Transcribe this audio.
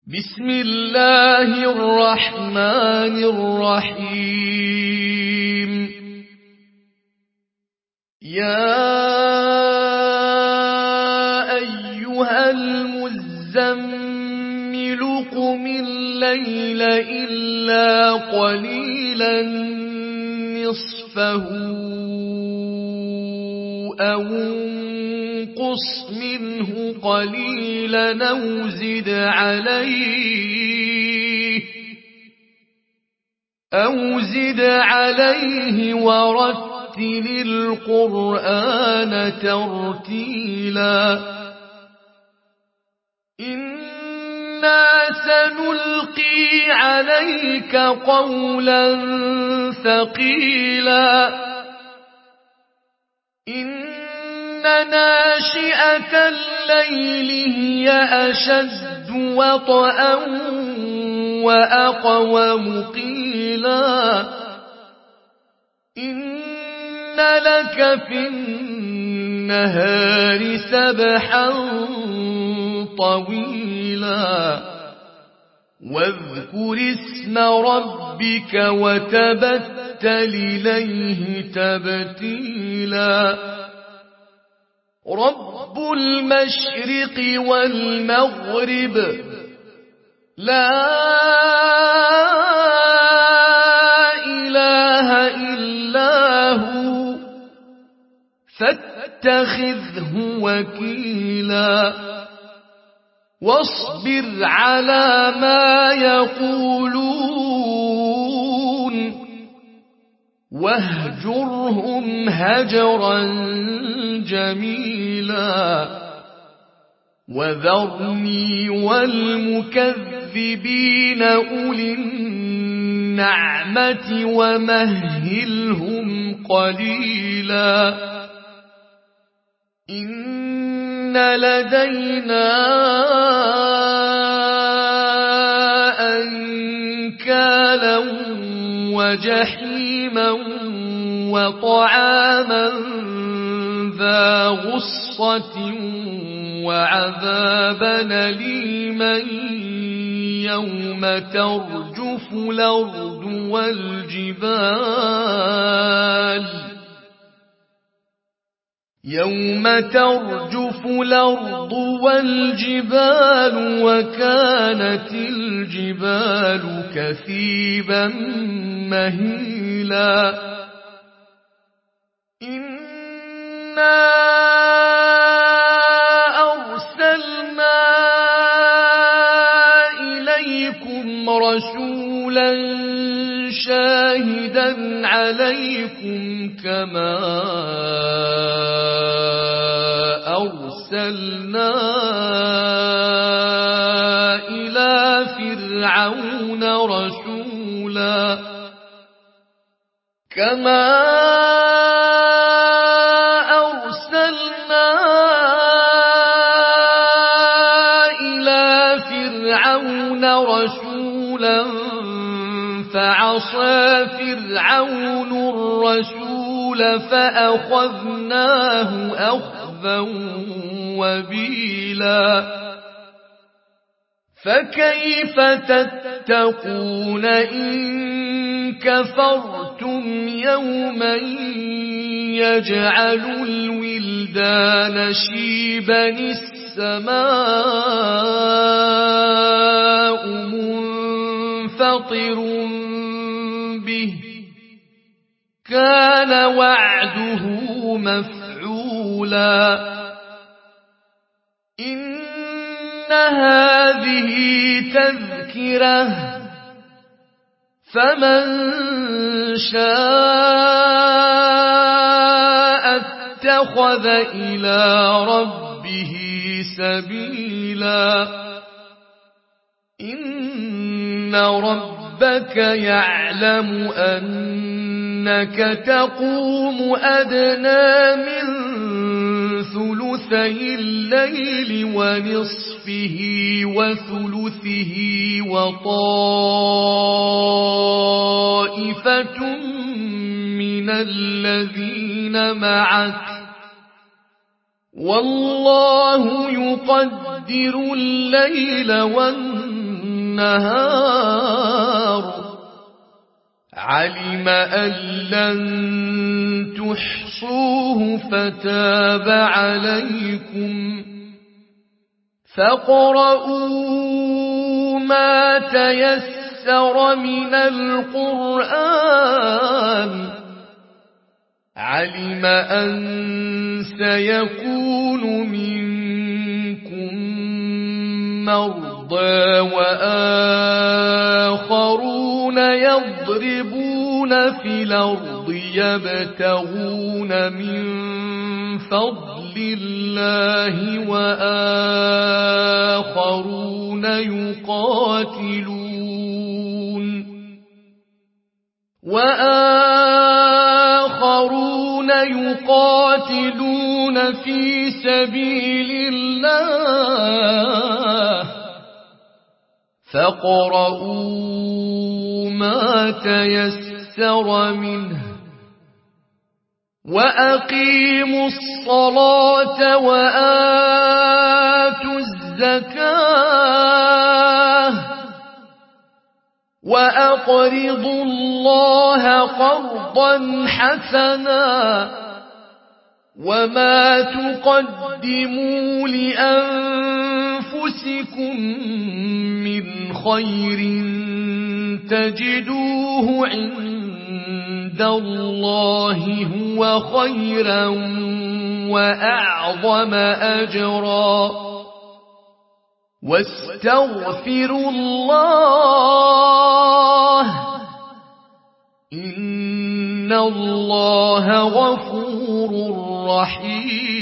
بسم الله الرحمن الرحيم يا أيها المزمل قم الليل إلا قليلا نصفه أو انقص منه قليلا أو زد عليه ورتل القرآن ترتيلا إنا سنلقي عليك قولا ثقيلا إن ناشئة الليل هي أشد وطئا وأقوم قيلا إن لك في النهار سبحا طويلا واذكر اسم ربك وتبتل إليه تبتيلا رب المشرق والمغرب لا إله إلا هو فاتخذه وكيلا واصبر على ما يقولون واهجرهم هجرا جميلا وذرني والمكذبين أولي النعمة ومهلهم قليلا إن لدينا أنكالا وجحيما وطعاما ذا غصة وعذابا أليما يوم ترجف الأرض والجبال وكانت الجبال كثيبا مهيلا إنا أرسلنا إليكم رسولا شاهدا عليكم كما أرسلنا إلى فرعون رسولا فعصى فرعون الرسول فأخذناه أخذا وبيلا فكيف تتقون إن كفرتم يوما يجعل الولدان شيبا السماء منفطر به كان وعده مفعولا إن هذه تذكرة فمن شاء اتخذ إلى ربه سبيلا إن ربك يعلم أنك تقوم أدنى من ثلثي الليل ونصفه وثلثه وطائفة من الذين معك والله يقدر الليل والنهار النهار علم أن لن تحصوه فتاب عليكم فاقرؤوا ما تيسر من القرآن علم أن سيكون منكم مرضى وآخرون يضربون في الأرض يبتغون من فضل الله وآخرون يقاتلون في سبيل الله فاقرؤوا ما تيسر منه وأقيموا الصلاة وآتوا الزكاة وأقرضوا الله قرضا حسنا وما تقدموا لأنفسكم من خير تجدوه عند الله هو خيرا وأعظم أجرا واستغفروا الله إن الله غفور رحيم